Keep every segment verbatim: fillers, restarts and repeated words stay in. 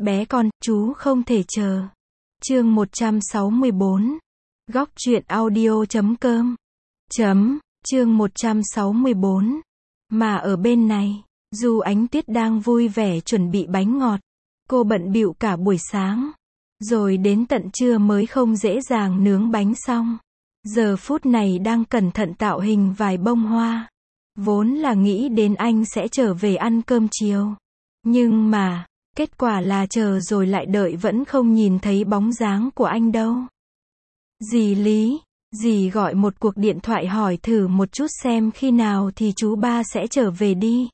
Bé con, chú không thể chờ. Chương một trăm sáu mươi bốn. Góc truyện audio chấm com. Chấm, chương một trăm sáu mươi bốn. Mà ở bên này, Du Ánh Tuyết đang vui vẻ chuẩn bị bánh ngọt. Cô bận bịu cả buổi sáng. Rồi đến tận trưa mới không dễ dàng nướng bánh xong. Giờ phút này đang cẩn thận tạo hình vài bông hoa. Vốn là nghĩ đến anh sẽ trở về ăn cơm chiều. Nhưng mà, kết quả là chờ rồi lại đợi vẫn không nhìn thấy bóng dáng của anh đâu. Dì Lý, dì gọi một cuộc điện thoại hỏi thử một chút xem khi nào thì chú ba sẽ trở về đi.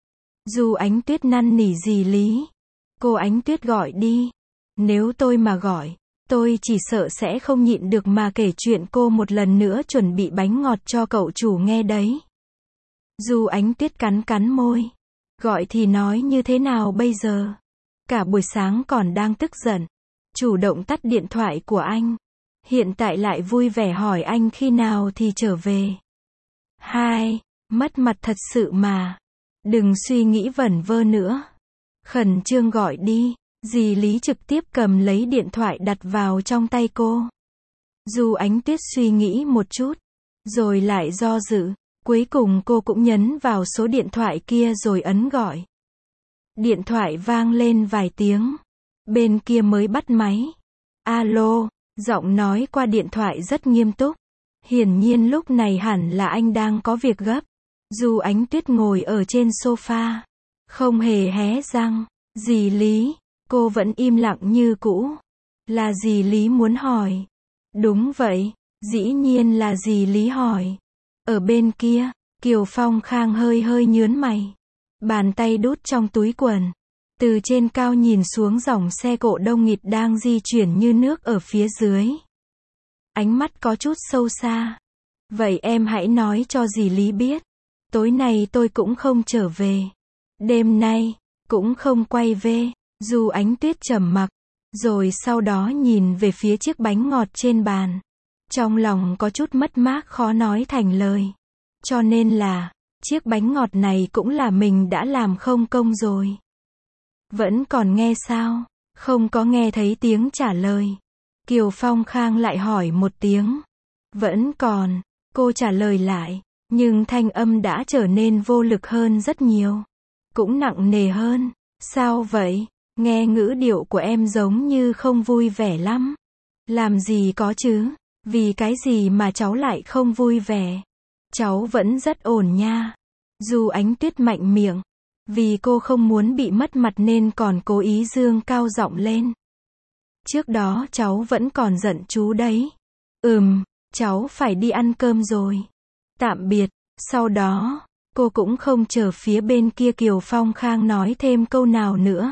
Du Ánh Tuyết năn nỉ dì Lý. Cô Ánh Tuyết gọi đi. Nếu tôi mà gọi, tôi chỉ sợ sẽ không nhịn được mà kể chuyện cô một lần nữa chuẩn bị bánh ngọt cho cậu chủ nghe đấy. Du Ánh Tuyết cắn cắn môi. Gọi thì nói như thế nào bây giờ? Cả buổi sáng còn đang tức giận. Chủ động tắt điện thoại của anh. Hiện tại lại vui vẻ hỏi anh khi nào thì trở về. Hai, mất mặt thật sự mà. Đừng suy nghĩ vẩn vơ nữa. Khẩn trương gọi đi. Dì Lý trực tiếp cầm lấy điện thoại đặt vào trong tay cô. Du Ánh Tuyết suy nghĩ một chút. Rồi lại do dự. Cuối cùng cô cũng nhấn vào số điện thoại kia rồi ấn gọi. Điện thoại vang lên vài tiếng. Bên kia mới bắt máy. Alo, giọng nói qua điện thoại rất nghiêm túc. Hiển nhiên lúc này hẳn là anh đang có việc gấp. Du Ánh Tuyết ngồi ở trên sofa. Không hề hé răng. Dì Lý, cô vẫn im lặng như cũ. Là dì Lý muốn hỏi. Đúng vậy, dĩ nhiên là dì Lý hỏi. Ở bên kia, Kiều Phong Khang hơi hơi nhướng mày. Bàn tay đút trong túi quần. Từ trên cao nhìn xuống dòng xe cộ đông nghịt đang di chuyển như nước ở phía dưới. Ánh mắt có chút sâu xa. Vậy em hãy nói cho dì Lý biết. Tối nay tôi cũng không trở về. Đêm nay, cũng không quay về. Du Ánh Tuyết trầm mặc. Rồi sau đó nhìn về phía chiếc bánh ngọt trên bàn. Trong lòng có chút mất mát khó nói thành lời. Cho nên là, chiếc bánh ngọt này cũng là mình đã làm không công rồi. Vẫn còn nghe sao? Không có nghe thấy tiếng trả lời. Kiều Phong Khang lại hỏi một tiếng. Vẫn còn, cô trả lời lại. Nhưng thanh âm đã trở nên vô lực hơn rất nhiều. Cũng nặng nề hơn. Sao vậy? Nghe ngữ điệu của em giống như không vui vẻ lắm. Làm gì có chứ? Vì cái gì mà cháu lại không vui vẻ? Cháu vẫn rất ổn nha. Du Ánh Tuyết mạnh miệng. Vì cô không muốn bị mất mặt nên còn cố ý dương cao giọng lên. Trước đó cháu vẫn còn giận chú đấy. Ừm, cháu phải đi ăn cơm rồi. Tạm biệt. Sau đó, cô cũng không chờ phía bên kia Kiều Phong Khang nói thêm câu nào nữa.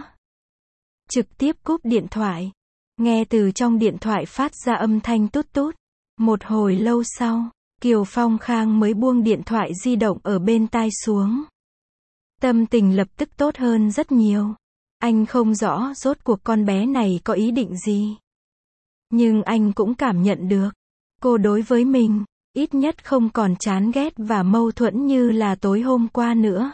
Trực tiếp cúp điện thoại. Nghe từ trong điện thoại phát ra âm thanh tút tút. Một hồi lâu sau, Kiều Phong Khang mới buông điện thoại di động ở bên tai xuống. Tâm tình lập tức tốt hơn rất nhiều. Anh không rõ rốt cuộc con bé này có ý định gì. Nhưng anh cũng cảm nhận được. Cô đối với mình, ít nhất không còn chán ghét và mâu thuẫn như là tối hôm qua nữa.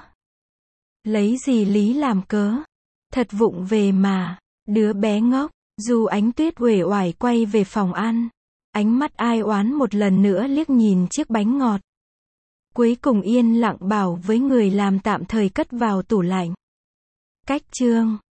Lấy dì Lý làm cớ. Thật vụng về mà. Đứa bé ngốc. Du Ánh Tuyết uể oải quay về phòng ăn. Ánh mắt ai oán một lần nữa liếc nhìn chiếc bánh ngọt. Cuối cùng yên lặng bảo với người làm tạm thời cất vào tủ lạnh. Cách chương